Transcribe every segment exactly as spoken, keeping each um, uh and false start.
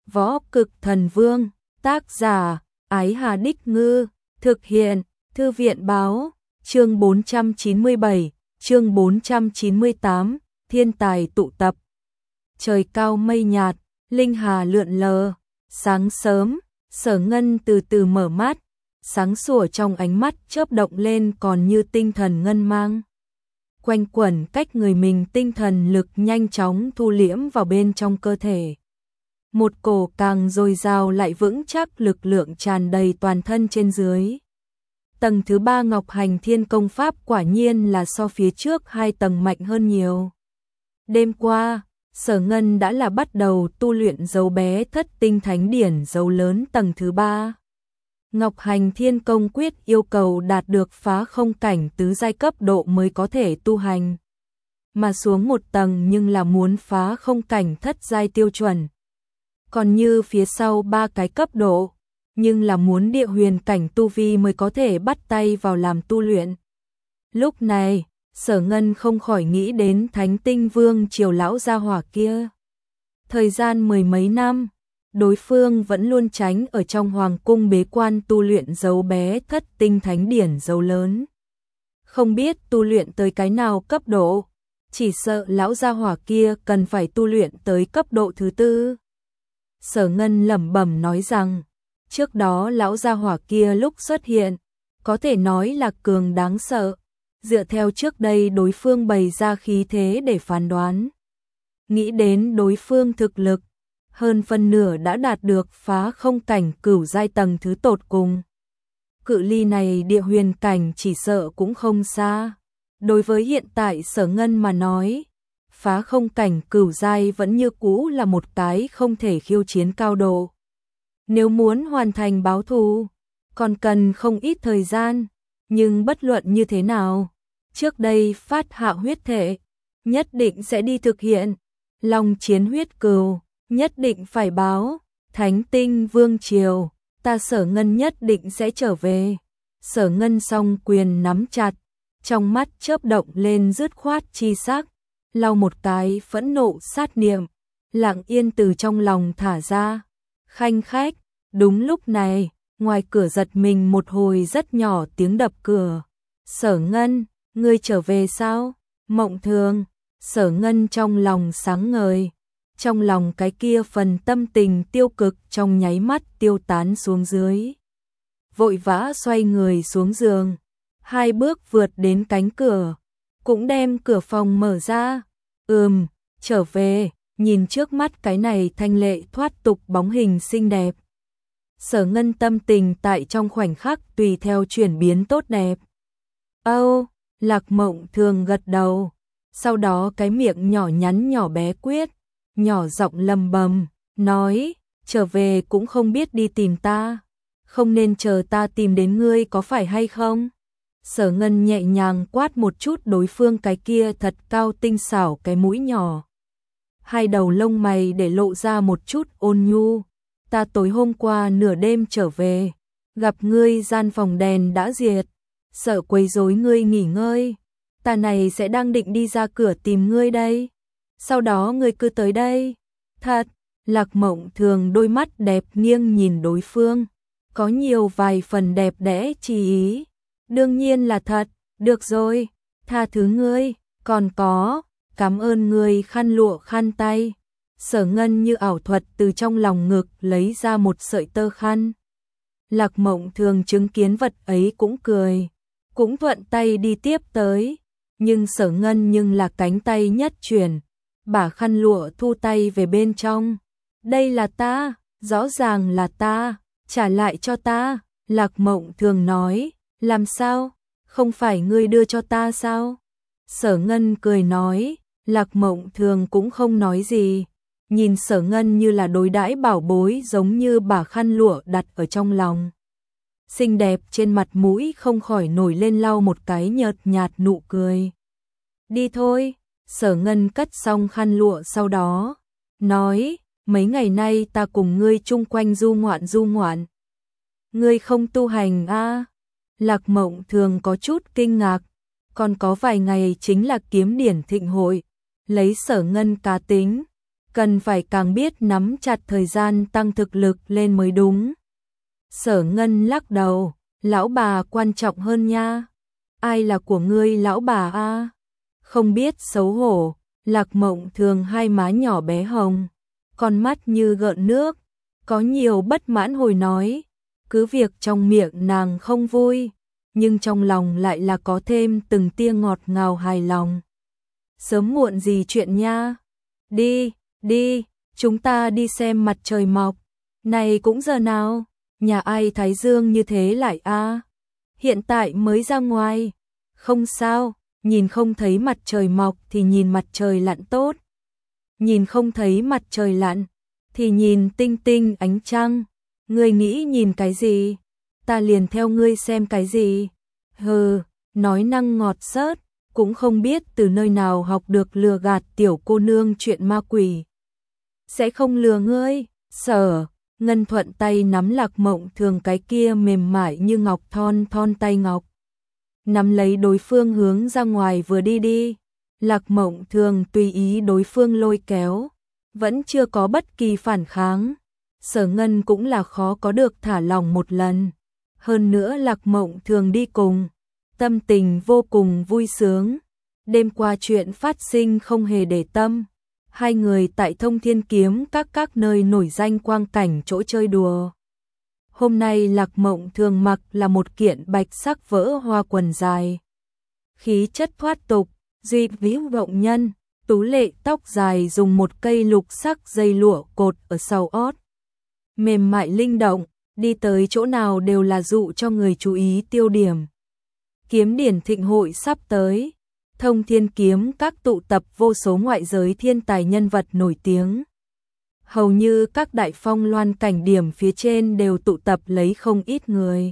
Võ Cực Thần Vương, tác giả, Ái Hà Đích Ngư, thực hiện, Thư viện Báo, chương bốn trăm chín mươi bảy, chương bốn trăm chín mươi tám, thiên tài tụ tập. Trời cao mây nhạt, linh hà lượn lờ, sáng sớm, Sở Ngân từ từ mở mắt, sáng sủa trong ánh mắt chớp động lên còn như tinh thần ngân mang. Quanh quẩn cách người mình tinh thần lực nhanh chóng thu liễm vào bên trong cơ thể. Một cổ càng dồi dào lại vững chắc lực lượng tràn đầy toàn thân trên dưới. Tầng thứ ba Ngọc Hành Thiên Công Pháp quả nhiên là so phía trước hai tầng mạnh hơn nhiều. Đêm qua, Sở Ngân đã là bắt đầu tu luyện dấu bé thất tinh thánh điển dấu lớn tầng thứ ba. Ngọc Hành Thiên Công Quyết yêu cầu đạt được phá không cảnh tứ giai cấp độ mới có thể tu hành. Mà xuống một tầng nhưng là muốn phá không cảnh thất giai tiêu chuẩn. Còn như phía sau ba cái cấp độ, nhưng là muốn địa huyền cảnh tu vi mới có thể bắt tay vào làm tu luyện. Lúc này, Sở Ngân không khỏi nghĩ đến Thánh Tinh Vương Triều lão gia hỏa kia. Thời gian mười mấy năm, đối phương vẫn luôn tránh ở trong hoàng cung bế quan tu luyện dấu bé thất tinh thánh điển dấu lớn. Không biết tu luyện tới cái nào cấp độ, chỉ sợ lão gia hỏa kia cần phải tu luyện tới cấp độ thứ tư. Sở Ngân lẩm bẩm nói rằng, trước đó lão gia hỏa kia lúc xuất hiện, có thể nói là cường đáng sợ, dựa theo trước đây đối phương bày ra khí thế để phán đoán. Nghĩ đến đối phương thực lực, hơn phân nửa đã đạt được phá không cảnh cửu giai tầng thứ tột cùng. Cự ly này địa huyền cảnh chỉ sợ cũng không xa. Đối với hiện tại Sở Ngân mà nói, phá không cảnh cửu giai vẫn như cũ là một cái không thể khiêu chiến cao độ. Nếu muốn hoàn thành báo thù, còn cần không ít thời gian, nhưng bất luận như thế nào, trước đây phát hạ huyết thể, nhất định sẽ đi thực hiện, long chiến huyết cừu, nhất định phải báo, Thánh Tinh Vương Triều, ta Sở Ngân nhất định sẽ trở về. Sở Ngân song quyền nắm chặt, trong mắt chớp động lên dứt khoát chi sắc, lau một cái phẫn nộ sát niệm, lặng yên từ trong lòng thả ra. Khanh khách, đúng lúc này, ngoài cửa giật mình một hồi rất nhỏ tiếng đập cửa. Sở Ngân, ngươi trở về sao? Mộng Thường. Sở Ngân trong lòng sáng ngời, trong lòng cái kia phần tâm tình tiêu cực trong nháy mắt tiêu tán xuống dưới. Vội vã xoay người xuống giường, hai bước vượt đến cánh cửa, cũng đem cửa phòng mở ra. Ừm, trở về, nhìn trước mắt cái này thanh lệ thoát tục bóng hình xinh đẹp. Sở Ngân tâm tình tại trong khoảnh khắc tùy theo chuyển biến tốt đẹp. Âu, Lạc Mộng Thường gật đầu, sau đó cái miệng nhỏ nhắn nhỏ bé quyết, nhỏ giọng lầm bầm, nói, trở về cũng không biết đi tìm ta, không nên chờ ta tìm đến ngươi có phải hay không? Sở Ngân nhẹ nhàng quát một chút đối phương cái kia thật cao tinh xảo cái mũi nhỏ. Hai đầu lông mày để lộ ra một chút ôn nhu. Ta tối hôm qua nửa đêm trở về, gặp ngươi gian phòng đèn đã diệt, sợ quấy rối ngươi nghỉ ngơi. Ta này sẽ đang định đi ra cửa tìm ngươi đây. Sau đó ngươi cứ tới đây. Thật, Lạc Mộng Thường đôi mắt đẹp nghiêng nhìn đối phương, có nhiều vài phần đẹp đẽ chi ý. Đương nhiên là thật, được rồi, tha thứ ngươi, còn có, cảm ơn ngươi khăn lụa khăn tay. Sở Ngân như ảo thuật từ trong lòng ngực lấy ra một sợi tơ khăn. Lạc Mộng Thường chứng kiến vật ấy cũng cười, cũng thuận tay đi tiếp tới, nhưng Sở Ngân nhưng là cánh tay nhất chuyển, bả khăn lụa thu tay về bên trong. Đây là ta, rõ ràng là ta, trả lại cho ta. Lạc Mộng Thường nói, làm sao, không phải ngươi đưa cho ta sao? Sở Ngân cười nói, Lạc Mộng Thường cũng không nói gì, nhìn Sở Ngân như là đối đãi bảo bối giống như bả khăn lụa đặt ở trong lòng. Xinh đẹp trên mặt mũi không khỏi nổi lên lau một cái nhợt nhạt nụ cười. Đi thôi, Sở Ngân cất xong khăn lụa sau đó, nói, mấy ngày nay ta cùng ngươi chung quanh du ngoạn du ngoạn. Ngươi không tu hành a? À? Lạc Mộng Thường có chút kinh ngạc, còn có vài ngày chính là kiếm điển thịnh hội, lấy Sở Ngân cá tính, cần phải càng biết nắm chặt thời gian tăng thực lực lên mới đúng. Sở Ngân lắc đầu, lão bà quan trọng hơn nha. Ai là của ngươi lão bà a? Không biết xấu hổ, Lạc Mộng Thường hai má nhỏ bé hồng, con mắt như gợn nước, có nhiều bất mãn hồi nói, cứ việc trong miệng nàng không vui, nhưng trong lòng lại là có thêm từng tia ngọt ngào hài lòng. Sớm muộn gì chuyện nha. Đi, đi, chúng ta đi xem mặt trời mọc. Này cũng giờ nào, nhà ai thái dương như thế lại a? Hiện tại mới ra ngoài. Không sao, nhìn không thấy mặt trời mọc thì nhìn mặt trời lặn tốt. Nhìn không thấy mặt trời lặn thì nhìn tinh tinh ánh trăng. Ngươi nghĩ nhìn cái gì? Ta liền theo ngươi xem cái gì? Hừ, nói năng ngọt xớt, cũng không biết từ nơi nào học được lừa gạt tiểu cô nương chuyện ma quỷ. Sẽ không lừa ngươi. Sở Ngân thuận tay nắm Lạc Mộng Thường cái kia mềm mại như ngọc thon thon tay ngọc, nắm lấy đối phương hướng ra ngoài vừa đi đi. Lạc Mộng Thường tùy ý đối phương lôi kéo, vẫn chưa có bất kỳ phản kháng. Sở Ngân cũng là khó có được thả lỏng một lần. Hơn nữa Lạc Mộng Thường đi cùng, tâm tình vô cùng vui sướng. Đêm qua chuyện phát sinh không hề để tâm. Hai người tại Thông Thiên Kiếm các các nơi nổi danh quang cảnh chỗ chơi đùa. Hôm nay Lạc Mộng Thường mặc là một kiện bạch sắc vỡ hoa quần dài, khí chất thoát tục, duy ví vọng nhân, tú lệ tóc dài dùng một cây lục sắc dây lụa cột ở sau ót. Mềm mại linh động, đi tới chỗ nào đều là dụ cho người chú ý tiêu điểm. Kiếm điển thịnh hội sắp tới, Thông Thiên Kiếm các tụ tập vô số ngoại giới thiên tài nhân vật nổi tiếng. Hầu như các đại phong loan cảnh điểm phía trên đều tụ tập lấy không ít người.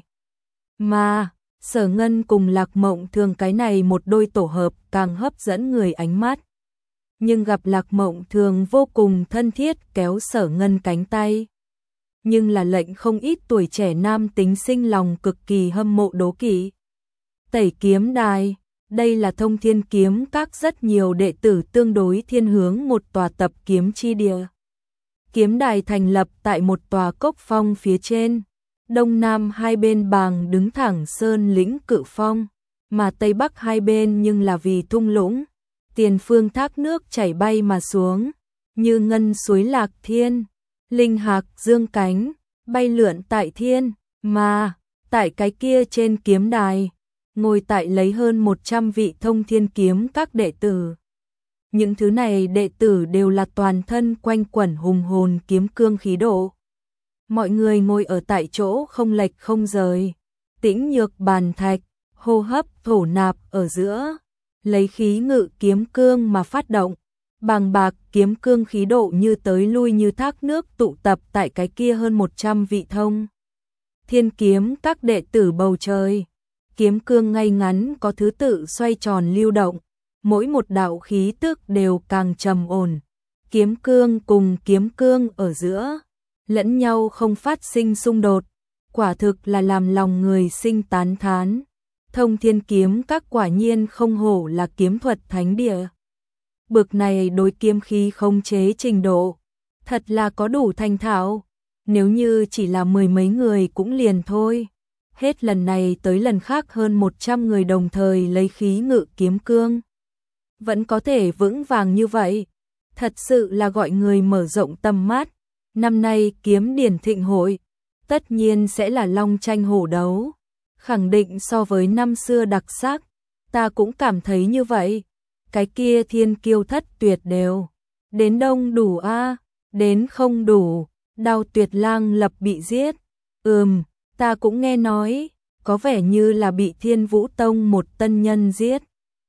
Mà, Sở Ngân cùng Lạc Mộng Thường cái này một đôi tổ hợp càng hấp dẫn người ánh mắt. Nhưng gặp Lạc Mộng Thường vô cùng thân thiết kéo Sở Ngân cánh tay. Nhưng là lệnh không ít tuổi trẻ nam tính sinh lòng cực kỳ hâm mộ đố kỵ. Tẩy kiếm đài, đây là Thông Thiên Kiếm các rất nhiều đệ tử tương đối thiên hướng một tòa tập kiếm chi địa. Kiếm đài thành lập tại một tòa cốc phong phía trên, đông nam hai bên bàng đứng thẳng sơn lĩnh cự phong, mà tây bắc hai bên nhưng là vì thung lũng, tiền phương thác nước chảy bay mà xuống, như ngân suối lạc thiên, linh hạc dương cánh, bay lượn tại thiên, mà tại cái kia trên kiếm đài, ngồi tại lấy hơn một trăm vị Thông Thiên Kiếm các đệ tử. Những thứ này đệ tử đều là toàn thân quanh quẩn hùng hồn kiếm cương khí độ. Mọi người ngồi ở tại chỗ không lệch không rời, tĩnh nhược bàn thạch, hô hấp thổ nạp ở giữa, lấy khí ngự kiếm cương mà phát động. Bàng bạc kiếm cương khí độ như tới lui như thác nước tụ tập tại cái kia hơn một trăm vị Thông Thiên Kiếm các đệ tử bầu trời. Kiếm cương ngay ngắn có thứ tự xoay tròn lưu động, mỗi một đạo khí tức đều càng trầm ổn. Kiếm cương cùng kiếm cương ở giữa, lẫn nhau không phát sinh xung đột, quả thực là làm lòng người sinh tán thán. Thông Thiên Kiếm các quả nhiên không hổ là kiếm thuật thánh địa. Bực này đối kiếm khí khống chế trình độ, thật là có đủ thành thạo, nếu như chỉ là mười mấy người cũng liền thôi. Hết lần này tới lần khác hơn một trăm người đồng thời lấy khí ngự kiếm cương. Vẫn có thể vững vàng như vậy, thật sự là gọi người mở rộng tầm mắt. Năm nay kiếm điển thịnh hội, tất nhiên sẽ là long tranh hổ đấu, khẳng định so với năm xưa đặc sắc, ta cũng cảm thấy như vậy. Cái kia thiên kiêu thất tuyệt đều, đến đông đủ a, đến không đủ, Đao Tuyệt Lang lập bị giết. Ừm, ta cũng nghe nói, có vẻ như là bị Thiên Vũ Tông một tân nhân giết.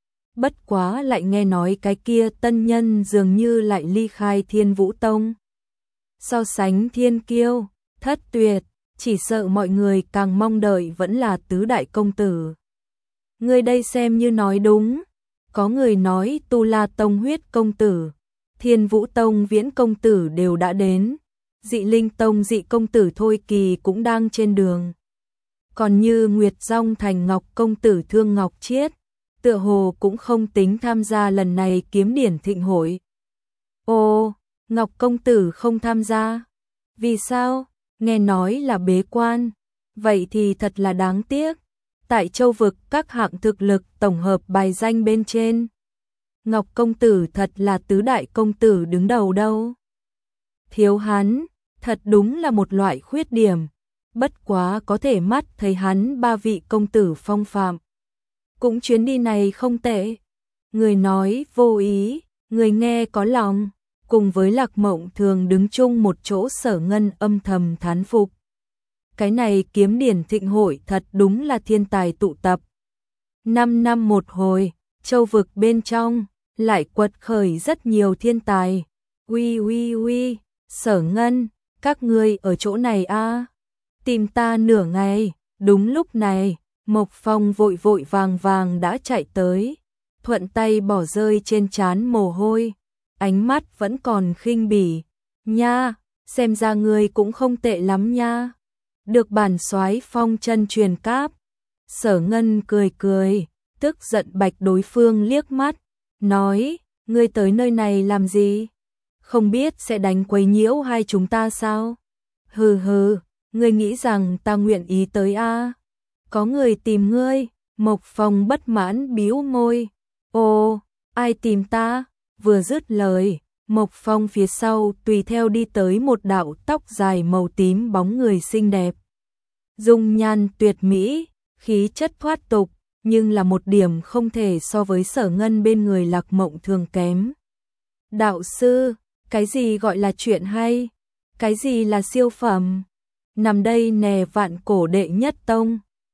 Bất quá lại nghe nói cái kia tân nhân dường như lại ly khai Thiên Vũ Tông. So sánh thiên kiêu, thất tuyệt, chỉ sợ mọi người càng mong đợi vẫn là tứ đại công tử. Người đây xem như nói đúng, có người nói Tu La Tông huyết công tử, Thiên Vũ Tông viễn công tử đều đã đến, Dị Linh Tông dị công tử Thôi Kỳ cũng đang trên đường. Còn như Nguyệt Dòng Thành Ngọc công tử Thương Ngọc Chiết, tựa hồ cũng không tính tham gia lần này kiếm điển thịnh hội. Ô, Ngọc công tử không tham gia. Vì sao? Nghe nói là bế quan. Vậy thì thật là đáng tiếc. Tại châu vực các hạng thực lực tổng hợp bài danh bên trên, Ngọc công tử thật là tứ đại công tử đứng đầu đâu. Thiếu hắn, thật đúng là một loại khuyết điểm. Bất quá có thể mắt thấy hắn ba vị công tử phong phạm. Cũng chuyến đi này không tệ. Người nói vô ý, người nghe có lòng. Cùng với Lạc Mộng Thường đứng chung một chỗ, Sở Ngân âm thầm thán phục. Cái này kiếm điển thịnh hội thật đúng là thiên tài tụ tập. Năm năm một hồi, châu vực bên trong lại quật khởi rất nhiều thiên tài. Uy uy uy, Sở Ngân, các ngươi ở chỗ này a? À? Tìm ta nửa ngày. Đúng lúc này, Mộc Phong vội vội vàng vàng đã chạy tới, thuận tay bỏ rơi trên trán mồ hôi, ánh mắt vẫn còn khinh bỉ. Nha, xem ra ngươi cũng không tệ lắm nha. Được bản soái phong chân truyền cáp. Sở Ngân cười cười, tức giận bạch đối phương liếc mắt, nói, ngươi tới nơi này làm gì? Không biết sẽ đánh quấy nhiễu hai chúng ta sao? Hừ hừ, ngươi nghĩ rằng ta nguyện ý tới a? À? Có người tìm ngươi. Mộc Phong bất mãn bĩu môi. Ồ, ai tìm ta? Vừa dứt lời, Mộc Phong phía sau tùy theo đi tới một đạo tóc dài màu tím bóng người xinh đẹp. Dung nhan tuyệt mỹ, khí chất thoát tục, nhưng là một điểm không thể so với Sở Ngân bên người Lạc Mộng Thường kém. Đạo sư, cái gì gọi là chuyện hay? Cái gì là siêu phẩm? Nằm đây nè, vạn cổ đệ nhất tông.